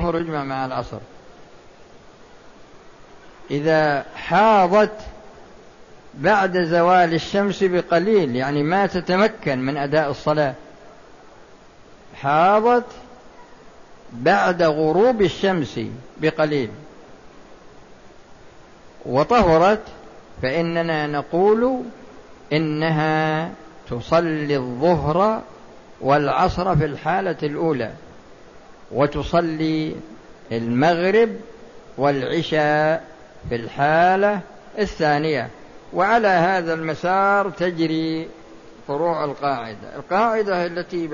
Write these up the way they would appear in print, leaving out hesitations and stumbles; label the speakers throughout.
Speaker 1: الظهر يجمع مع العصر. إذا حاضت بعد زوال الشمس بقليل، يعني ما تتمكن من أداء الصلاة، حاضت بعد غروب الشمس بقليل وطهرت، فإننا نقول إنها تصلي الظهر والعصر في الحالة الأولى، وتصلي المغرب والعشاء في الحالة الثانية. وعلى هذا المسار تجري فروع القاعدة. القاعدة التي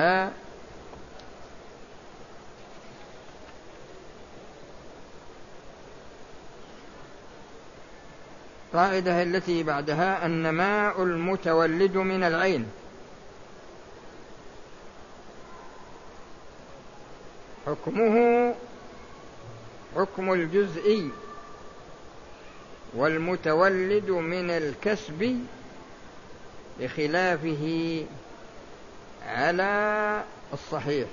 Speaker 1: بعدها النماء المتولد من العين حكمه حكم الجزئي، والمتولد من الكسب بخلافه على الصحيح.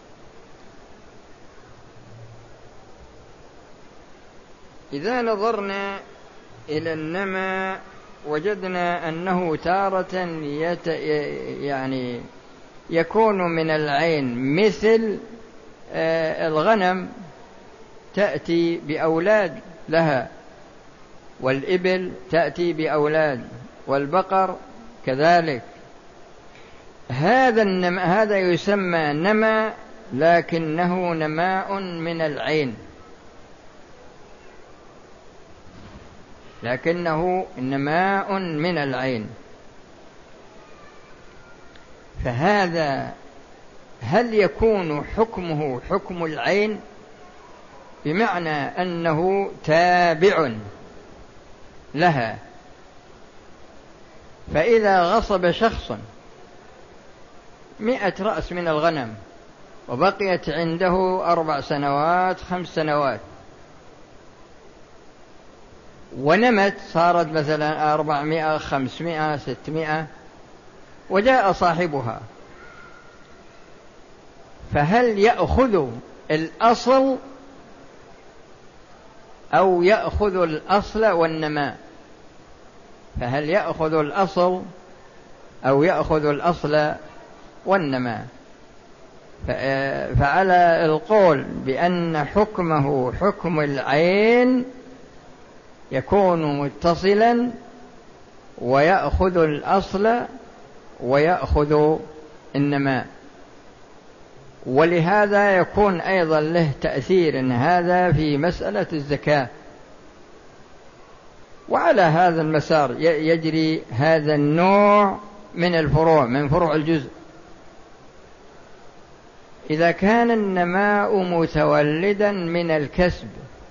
Speaker 1: إذا نظرنا إلى النماء وجدنا أنه تارة يعني يكون من العين، مثل الغنم تأتي بأولاد لها، والإبل تأتي بأولاد، والبقر كذلك. هذا يسمى نماء، لكنه نماء من العين، فهذا هل يكون حكمه حكم العين؟ بمعنى أنه تابع لها. فإذا غصب شخص 100 رأس من الغنم وبقيت عنده 4 سنوات 5 سنوات ونمت، صارت مثلا 400 500 600، وجاء صاحبها، فهل يأخذ الأصل أو يأخذ الأصل والنماء؟ فهل يأخذ الأصل أو يأخذ الأصل والنماء؟ فعلى القول بأن حكمه حكم العين يكون متصلا، ويأخذ الأصل ويأخذ النماء. ولهذا يكون أيضا له تأثير هذا في مسألة الزكاة. وعلى هذا المسار يجري هذا النوع من الفروع، من فروع الجزء. إذا كان النماء متولدا من الكسب،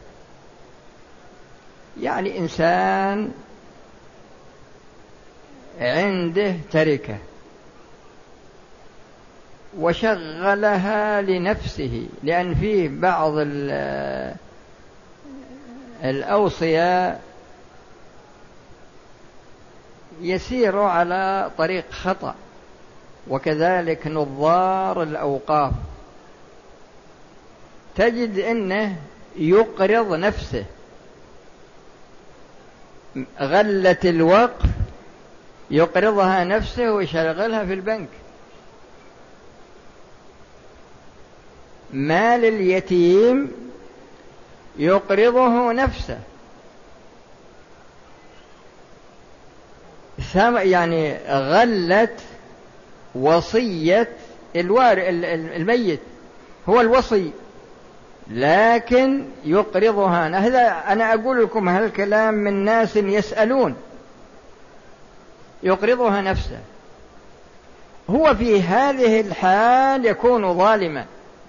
Speaker 1: يعني إنسان عنده تركة وشغلها لنفسه، لأن فيه بعض الأوصياء يسير على طريق خطأ، وكذلك نظار الأوقاف، تجد أنه يقرض نفسه، غلة الوقف يقرضها نفسه ويشغلها في البنك، مال اليتيم يقرضه نفسه، يعني غلت وصية الميت، هو الوصي، لكن يقرضها. هذا أنا أقول لكم هالكلام من ناس يسألون. يقرضها نفسه، هو في هذه الحال يكون ظالما،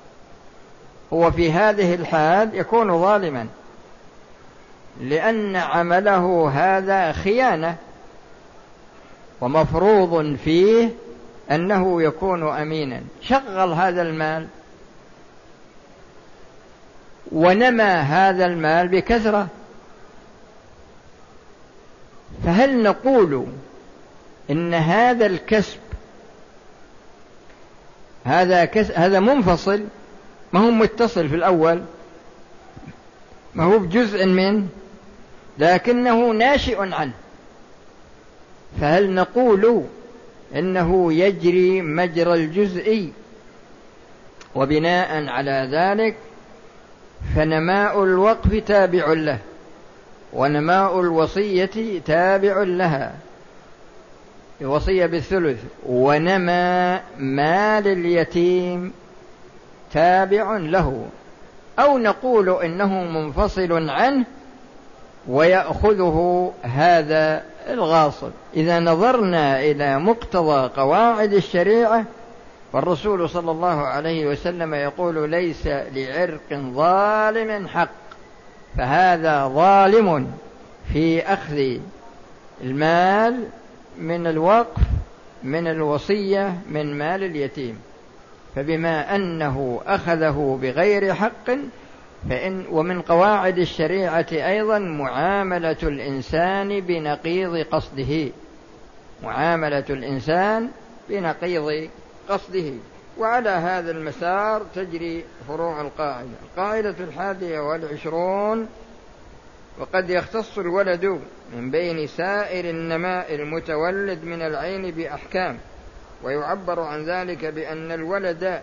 Speaker 1: لأن عمله هذا خيانة، ومفروض فيه أنه يكون أمينا. شغل هذا المال ونمى هذا المال بكثرة، فهل نقول إن هذا الكسب هذا منفصل ما هو متصل في الأول، ما هو بجزء منه، لكنه ناشئ عنه. فهل نقول إنه يجري مجرى الجزء، وبناء على ذلك فنماء الوقف تابع له، ونماء الوصية تابع لها، الوصية بالثلث، ونماء مال اليتيم تابع له، أو نقول إنه منفصل عنه ويأخذه هذا الغاصب؟ إذا نظرنا إلى مقتضى قواعد الشريعة، والرسول صلى الله عليه وسلم يقول: ليس لعرق ظالم حق، فهذا ظالم في أخذ المال من الوقف، من الوصية، من مال اليتيم. فبما أنه أخذه بغير حق، ومن قواعد الشريعة أيضا معاملة الإنسان بنقيض قصده، معاملة الإنسان بنقيض قصده. وعلى هذا المسار تجري فروع القاعدة. القاعدة 21: وقد يختص الولد من بين سائر النماء المتولد من العين بأحكام، ويعبر عن ذلك بأن الولد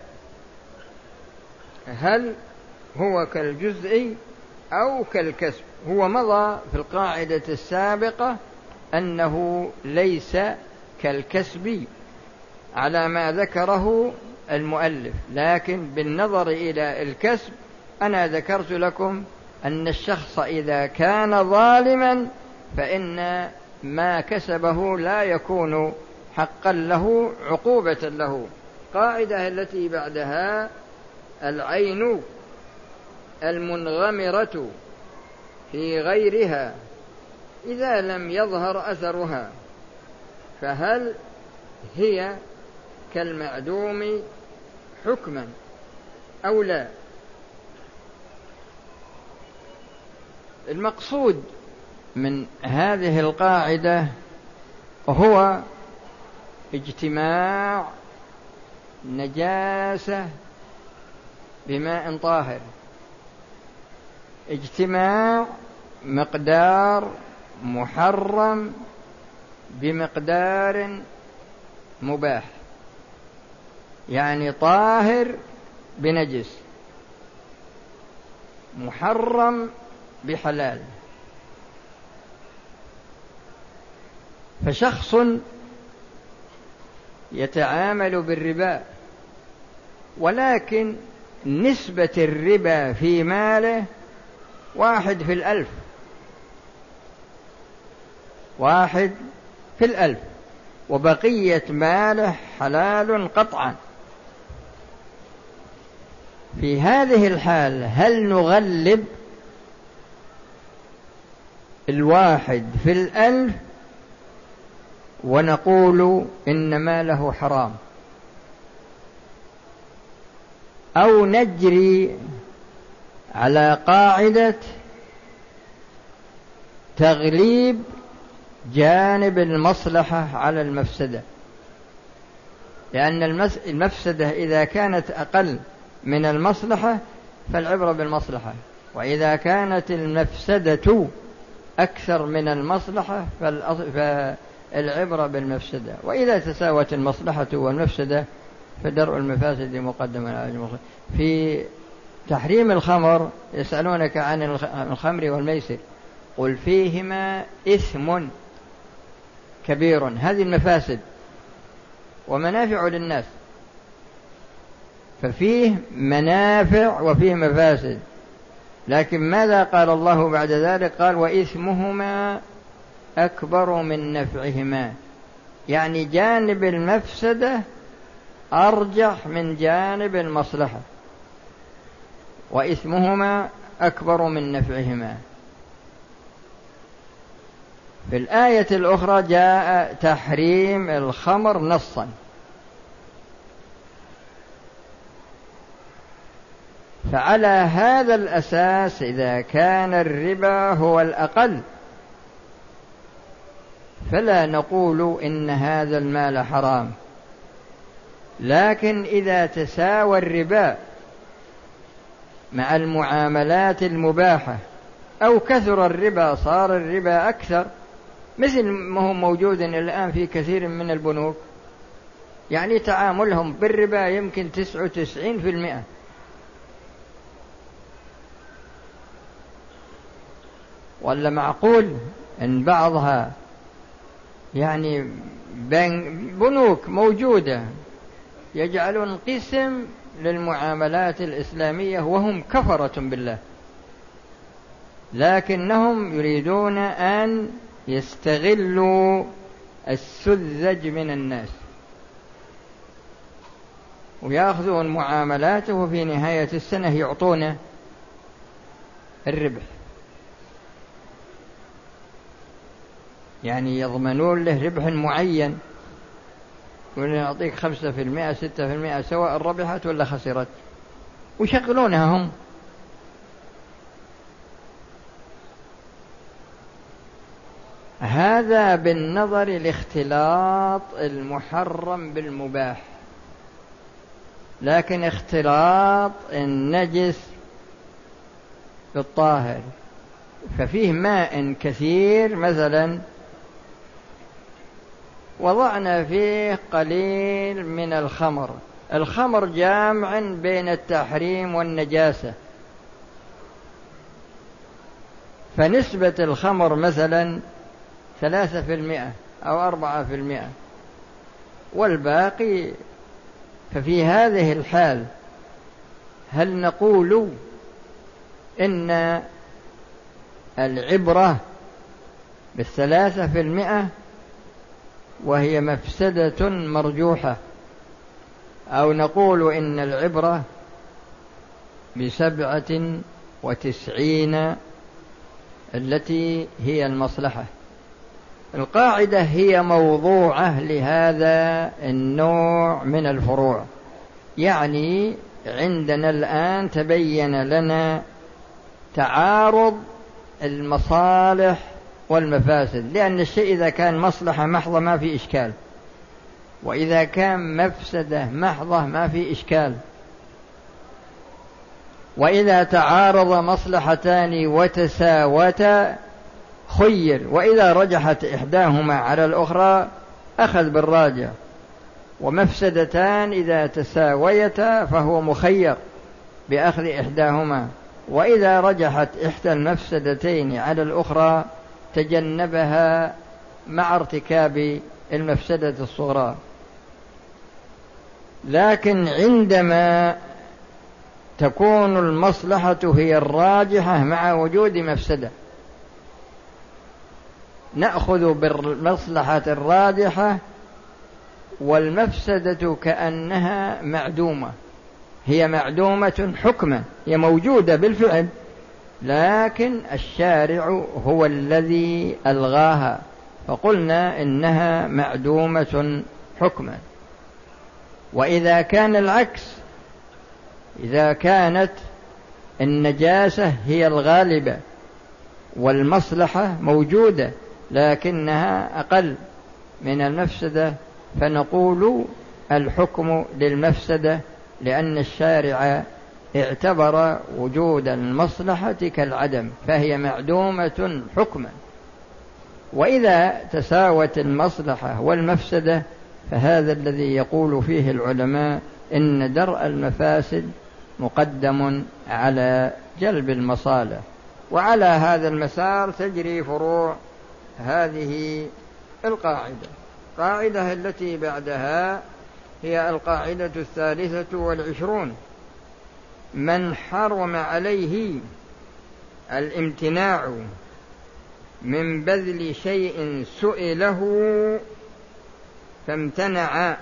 Speaker 1: هل هو كالجزء أو كالكسب. هو مضى في القاعدة السابقة أنه ليس كالكسب على ما ذكره المؤلف، لكن بالنظر إلى الكسب أنا ذكرت لكم أن الشخص إذا كان ظالما فإن ما كسبه لا يكون حقا له، عقوبة له. قاعدة التي بعدها: العين المنغمرة في غيرها إذا لم يظهر أثرها، فهل هي كالمعدوم حكما أو لا؟ المقصود من هذه القاعدة هو اجتماع نجاسة بماء طاهر، اجتماع مقدار محرم بمقدار مباح، يعني طاهر بنجس، محرم بحلال. فشخص يتعامل بالربا، ولكن نسبة الربا في ماله 1/1000، 1/1000، وبقية ماله حلال قطعا. في هذه الحال هل نغلب 1/1000 ونقول إن ماله حرام، أو نجري على قاعدة تغليب جانب المصلحة على المفسدة؟ لأن المفسدة إذا كانت أقل من المصلحة فالعبرة بالمصلحة، وإذا كانت المفسدة أكثر من المصلحة فالعبرة بالمفسدة. وإذا تساوت المصلحة والمفسدة فدرء المفاسد مقدم على المصلحة. في تحريم الخمر يسألونك عن الخمر والميسر، قل فيهما إثم كبير، هذه المفاسد ومنافع للناس، ففيه منافع وفيه مفاسد. لكن ماذا قال الله بعد ذلك؟ قال: وإثمهما أكبر من نفعهما، يعني جانب المفسدة أرجح من جانب المصلحة، وإثمهما أكبر من نفعهما. في الآية الأخرى جاء تحريم الخمر نصا، فعلى هذا الأساس إذا كان الربا هو الأقل فلا نقول إن هذا المال حرام، لكن إذا تساوى الربا مع المعاملات المباحة، أو كثر الربا صار الربا أكثر، مثل ما هو موجود الآن في كثير من البنوك، يعني تعاملهم بالربا يمكن 99%. ولا معقول أن بعضها يعني بنوك موجودة يجعلون قسم للمعاملات الإسلامية وهم كفرة بالله، لكنهم يريدون أن يستغلوا السذج من الناس ويأخذون معاملاته، وفي نهاية السنة يعطونه الربح، يعني يضمنون له ربح معين، ونعطيك 5% 6% سواء ربحت ولا خسرت، ويشغلونها هم. هذا بالنظر لاختلاط المحرم بالمباح، لكن اختلاط النجس بالطاهر، ففيه ماء كثير مثلا وضعنا فيه قليل من الخمر، الخمر جامع بين التحريم والنجاسة، فنسبة الخمر مثلا 3% أو 4%، والباقي، ففي هذه الحال هل نقول إن العبرة ب3% وهي مفسدة مرجوحة، أو نقول إن العبرة ب97 التي هي المصلحة؟ القاعدة هي موضوعة لهذا النوع من الفروع. يعني عندنا الآن تبين لنا تعارض المصالح والمفاسد، لأن الشيء إذا كان مصلحة محضة ما في إشكال، وإذا كان مفسدة محضة ما في إشكال. وإذا تعارض مصلحتان وتساوتا خير، وإذا رجحت إحداهما على الأخرى أخذ بالراجع، ومفسدتان إذا تساويتا فهو مخير بأخذ إحداهما، وإذا رجحت إحدى المفسدتين على الأخرى تجنبها مع ارتكاب المفسدة الصغرى. لكن عندما تكون المصلحة هي الراجحة مع وجود مفسدة، نأخذ بالمصلحة الراجحة، والمفسدة كأنها معدومة، هي معدومة حكما، هي موجودة بالفعل، لكن الشارع هو الذي ألغاها، فقلنا إنها معدومة حكما. وإذا كان العكس، إذا كانت النجاسة هي الغالبة والمصلحة موجودة لكنها أقل من المفسدة، فنقول الحكم للمفسدة، لأن الشارع اعتبر وجود المصلحة كالعدم، فهي معدومة حكما. وإذا تساوت المصلحة والمفسدة فهذا الذي يقول فيه العلماء إن درء المفاسد مقدم على جلب المصالح. وعلى هذا المسار تجري فروع هذه القاعدة. القاعدة التي بعدها هي القاعدة 23: من حرم عليه الامتناع من بذل شيء سئله فامتنع،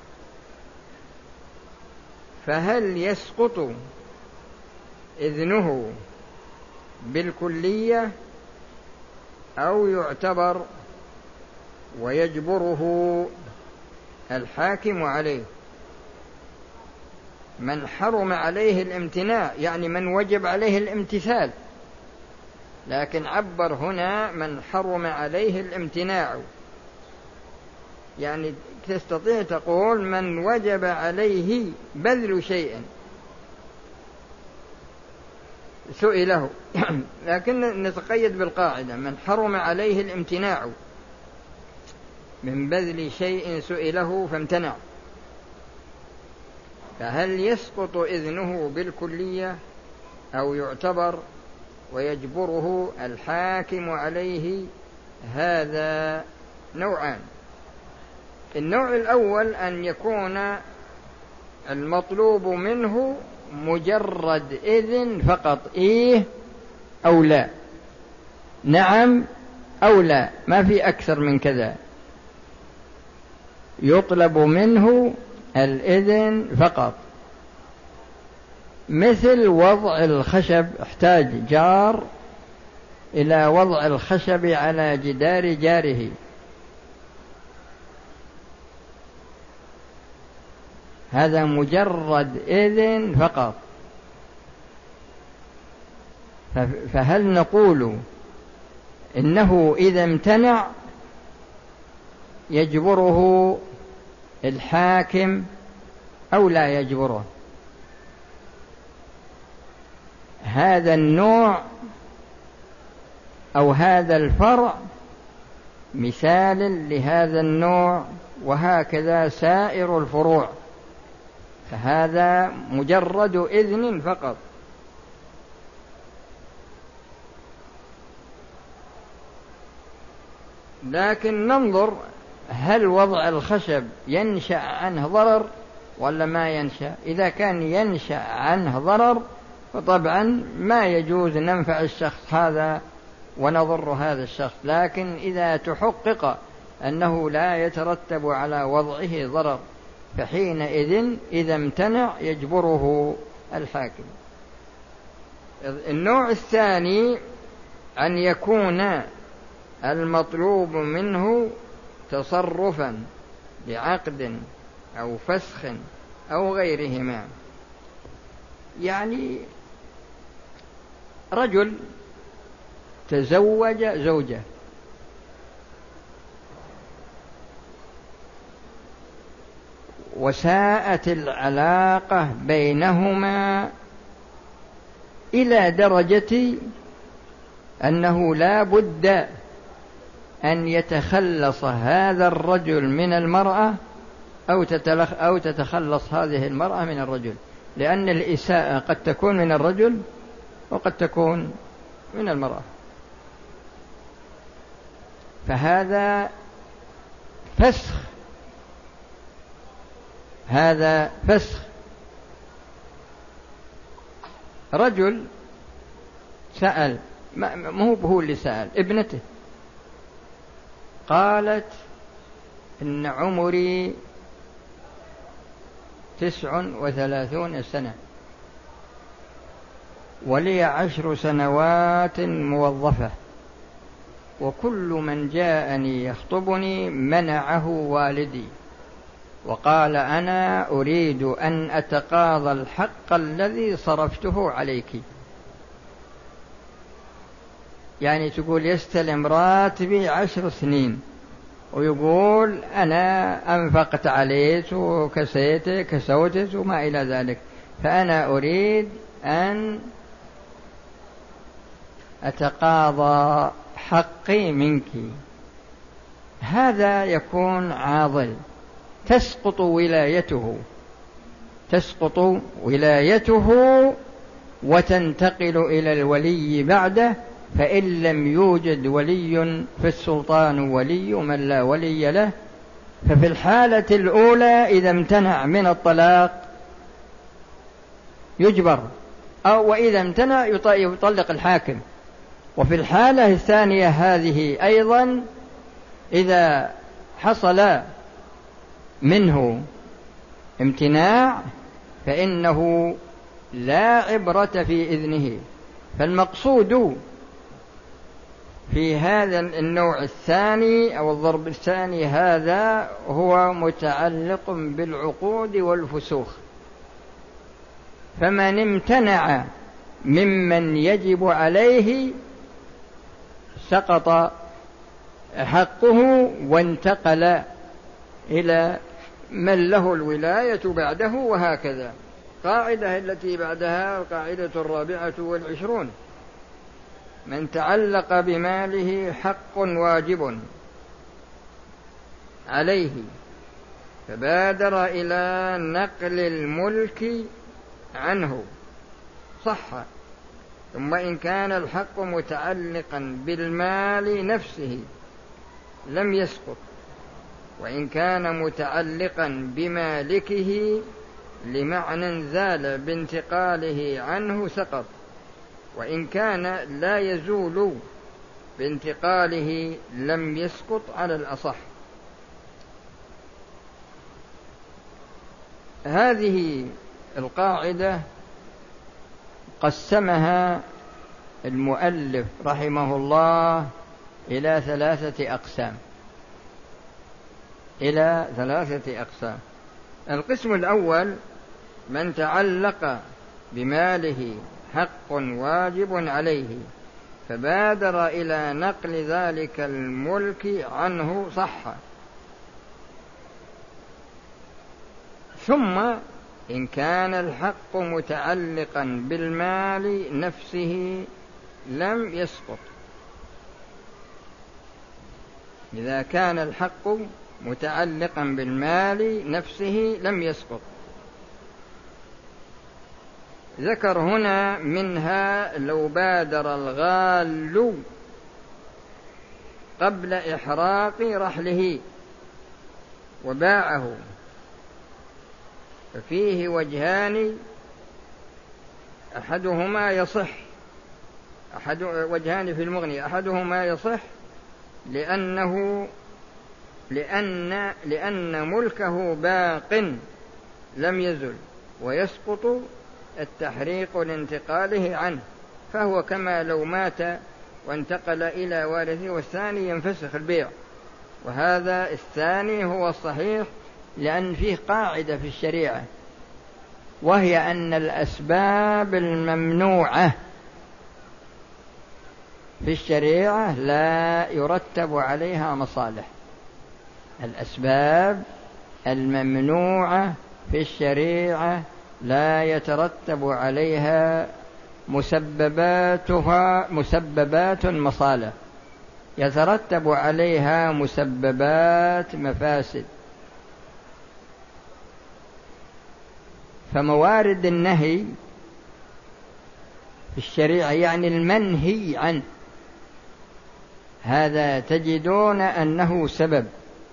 Speaker 1: فهل يسقط إذنه بالكلية أو يعتبر ويجبره الحاكم عليه؟ من حرم عليه الامتناع يعني من وجب عليه الامتثال، لكن عبر هنا من حرم عليه الامتناع، يعني تستطيع تقول من وجب عليه بذل شيء سئله لكن نتقيد بالقاعدة: من حرم عليه الامتناع من بذل شيء سئله فامتنع، فهل يسقط إذنه بالكلية أو يعتبر ويجبره الحاكم عليه؟ هذا نوعان: النوع الأول أن يكون المطلوب منه مجرد إذن فقط، إيه أو لا، نعم أو لا، ما في أكثر من كذا، يطلب منه الإذن فقط. مثل وضع الخشب، احتاج جار إلى وضع الخشب على جدار جاره، هذا مجرد إذن فقط، فهل نقول إنه إذا امتنع يجبره الحاكم أو لا يجبره؟ هذا النوع أو هذا الفرع مثال لهذا النوع، وهكذا سائر الفروع، فهذا مجرد إذن فقط. لكن ننظر هل وضع الخشب ينشأ عنه ضرر ولا ما ينشأ. إذا كان ينشأ عنه ضرر فطبعا ما يجوز ننفع الشخص هذا ونضر هذا الشخص، لكن إذا تحقق أنه لا يترتب على وضعه ضرر فحينئذ إذا امتنع يجبره الحاكم. النوع الثاني أن يكون المطلوب منه تصرفا بعقد أو فسخ أو غيرهما. يعني رجل تزوج زوجة وساءت العلاقة بينهما إلى درجة أنه لا بد أن يتخلص هذا الرجل من المرأة أو تتخلص هذه المرأة من الرجل، لأن الإساءة قد تكون من الرجل وقد تكون من المرأة، فهذا فسخ، هذا فسخ. رجل سأل، ما هو اللي سأل، ابنته قالت إن عمري 39 سنة ولي 10 سنوات موظفة، وكل من جاءني يخطبني منعه والدي، وقال أنا أريد أن أتقاضى الحق الذي صرفته عليك. يعني تقول يستلم راتبي 10 سنين ويقول أنا أنفقت عليك وكسيتك كسوتك وما إلى ذلك، فأنا أريد أن أتقاضى حقي منك. هذا يكون عاضل، تسقط ولايته وتنتقل إلى الولي بعده، فإن لم يوجد ولي فالسلطان ولي من لا ولي له. ففي الحالة الأولى إذا امتنع من الطلاق يجبر، وإذا امتنع يطلق الحاكم. وفي الحالة الثانية هذه أيضا إذا حصل منه امتناع فإنه لا عبرة في إذنه. فالمقصود في هذا النوع الثاني أو الضرب الثاني هذا هو متعلق بالعقود والفسوخ. فمن امتنع ممن يجب عليه سقط حقه وانتقل إلى من له الولاية بعده، وهكذا. القاعدة التي بعدها القاعدة 24: من تعلق بماله حق واجب عليه فبادر إلى نقل الملك عنه صح، ثم إن كان الحق متعلقا بالمال نفسه لم يسقط، وإن كان متعلقا بمالكه لمعنى زال بانتقاله عنه سقط، وإن كان لا يزول بانتقاله لم يسقط على الأصح. هذه القاعدة قسمها المؤلف رحمه الله إلى 3 أقسام. القسم الأول: من تعلق بماله حق واجب عليه فبادر إلى نقل ذلك الملك عنه صح، ثم إن كان الحق متعلقا بالمال نفسه لم يسقط. إذا كان الحق متعلقا بالمال نفسه لم يسقط. ذكر هنا منها: لو بادر الغال قبل إحراق رحله وباعه، ففيه وجهان أحدهما يصح، وجهان في المغني، أحدهما يصح لأن ملكه باق لم يزل، ويسقط التحريق لانتقاله عنه، فهو كما لو مات وانتقل إلى وارثه، والثاني ينفسخ البيع. وهذا الثاني هو الصحيح، لأن فيه قاعدة في الشريعة، وهي أن الأسباب الممنوعة في الشريعة لا يرتب عليها مصالح. الأسباب الممنوعة في الشريعة لا يترتب عليها مسببات مصالح، يترتب عليها مسببات مفاسد. فموارد النهي في الشريعة يعني المنهي عنه، هذا تجدون أنه سبب.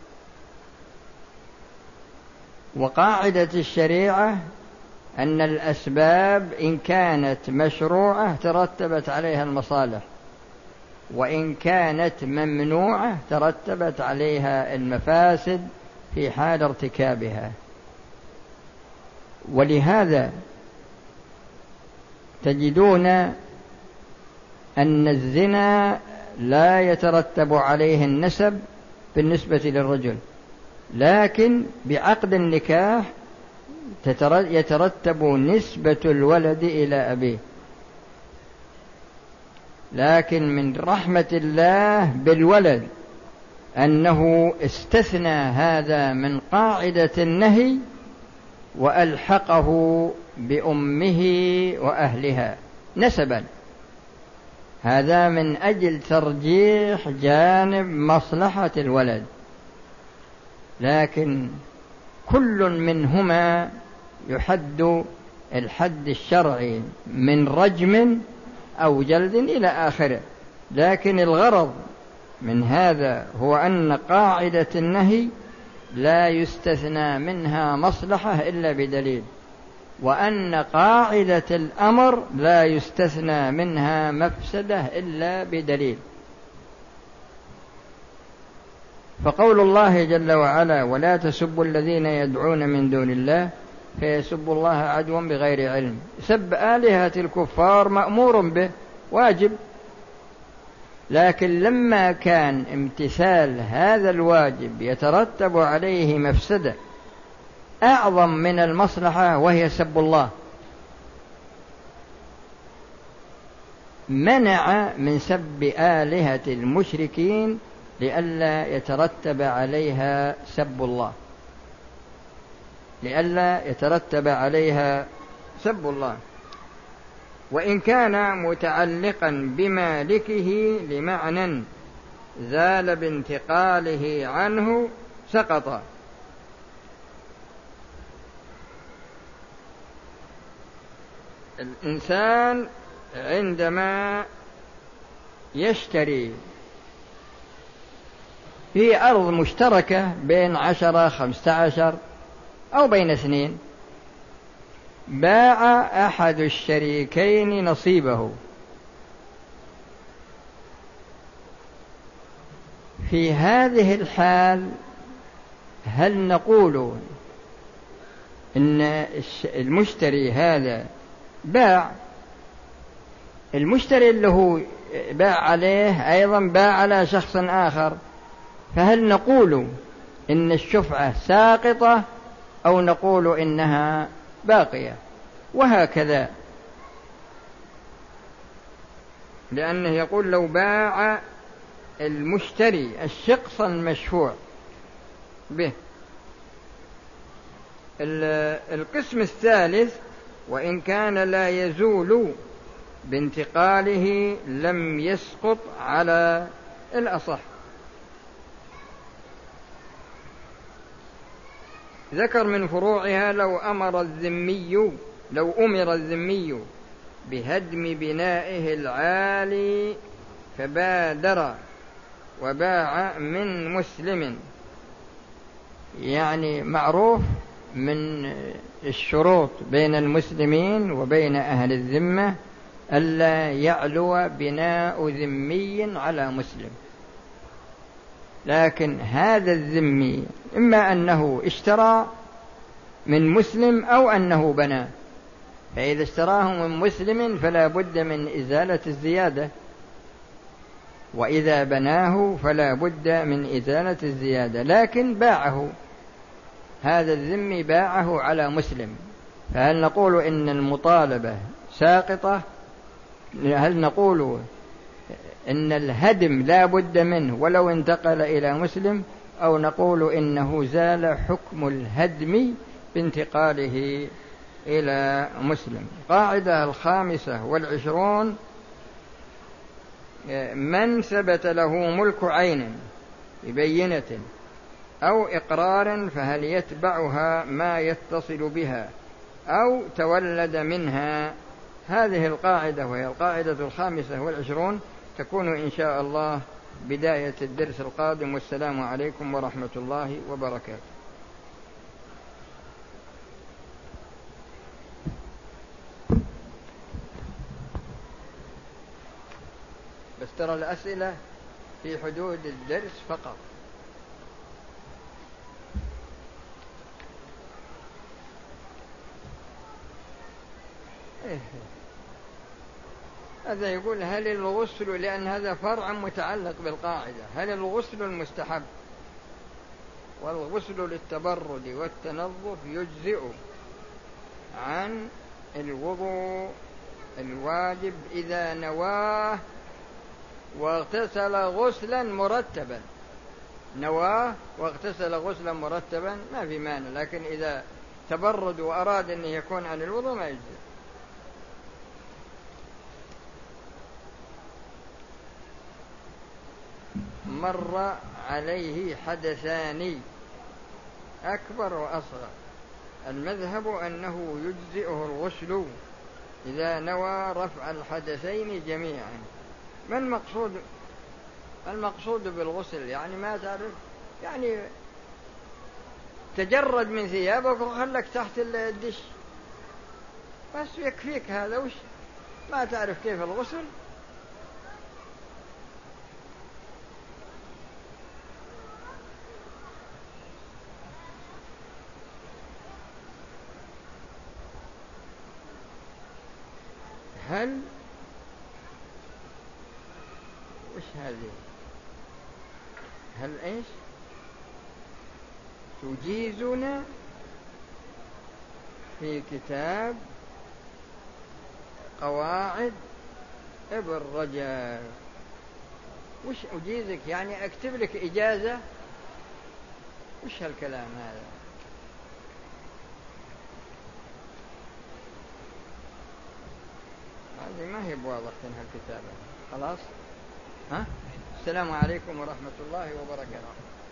Speaker 1: وقاعدة الشريعة أن الأسباب إن كانت مشروعة ترتبت عليها المصالح، وإن كانت ممنوعة ترتبت عليها المفاسد في حال ارتكابها. ولهذا تجدون أن الزنا لا يترتب عليه النسب بالنسبة للرجل، لكن بعقد النكاح يترتب نسبة الولد إلى أبيه. لكن من رحمة الله بالولد أنه استثنى هذا من قاعدة النهي وألحقه بأمه وأهلها نسبا، هذا من أجل ترجيح جانب مصلحة الولد. لكن كل منهما يحد الحد الشرعي من رجم أو جلد إلى آخره، لكن الغرض من هذا هو أن قاعدة النهي لا يستثنى منها مصلحة إلا بدليل، وأن قاعدة الأمر لا يستثنى منها مفسدة إلا بدليل. فقول الله جل وعلا: ولا تسبوا الذين يدعون من دون الله فيسبوا الله عدوا بغير علم، سب آلهة الكفار مأمور به واجب، لكن لما كان امتثال هذا الواجب يترتب عليه مفسدة أعظم من المصلحة وهي سب الله، منع من سب آلهة المشركين لئلا يترتب عليها سب الله، لئلا يترتب عليها سب الله. وإن كان متعلقا بمالكه لمعنى زال بانتقاله عنه سقط. الإنسان عندما يشتري في أرض مشتركة بين 10 15 أو بين 2، باع أحد الشريكين نصيبه، في هذه الحال هل نقول إن المشتري هذا باع، المشتري اللي هو باع عليه أيضا باع على شخص آخر، فهل نقول إن الشفعة ساقطة أو نقول إنها باقية؟ وهكذا، لأنه يقول لو باع المشتري الشخص المشفوع به. القسم الثالث: وإن كان لا يزول بانتقاله لم يسقط على الأصح. ذكر من فروعها: لو أمر الذمي بهدم بنائه العالي فبادر وباع من مسلم. يعني معروف من الشروط بين المسلمين وبين أهل الذمة ألا يعلو بناء ذمي على مسلم، لكن هذا الذمي إما أنه اشترى من مسلم أو أنه بنى، فإذا اشتراه من مسلم فلا بد من إزالة الزيادة، وإذا بناه فلا بد من إزالة الزيادة، لكن باعه هذا الذمي باعه على مسلم، فهل نقول إن المطالبة ساقطة؟ هل نقول إن الهدم لا بد منه ولو انتقل إلى مسلم، أو نقول إنه زال حكم الهدم بانتقاله إلى مسلم؟ قاعدة 25: من ثبت له ملك عين ببينة أو إقرار فهل يتبعها ما يتصل بها أو تولد منها. هذه القاعدة وهي القاعدة 25 تكون إن شاء الله بداية الدرس القادم. والسلام عليكم ورحمة الله وبركاته. بس ترى الأسئلة في حدود الدرس فقط. هذا يقول: هل الغسل، لأن هذا فرع متعلق بالقاعدة، هل الغسل المستحب والغسل للتبرد والتنظف يجزئ عن الوضوء الواجب إذا نواه واغتسل غسلا مرتبا؟ نواه واغتسل غسلا مرتبا ما في مانع، لكن إذا تبرد وأراد أن يكون عن الوضوء ما يجزئ. مر عليه حدثان أكبر وأصغر، المذهب أنه يجزئه الغسل إذا نوى رفع الحدثين جميعا. ما المقصود بالغسل؟ يعني ما تعرف، يعني تجرد من ثيابك وخلك تحت الدش بس يكفيك هذا. وش ما تعرف كيف الغسل؟ وش هذه؟ هل إيش تجيزنا في كتاب قواعد ابن رجب؟ وش أجيزك؟ يعني أكتب لك إجازة؟ وش هالكلام هذا؟ هذه ما هي بواضح إنها الكتابة. خلاص. ها؟ السلام عليكم ورحمة الله وبركاته.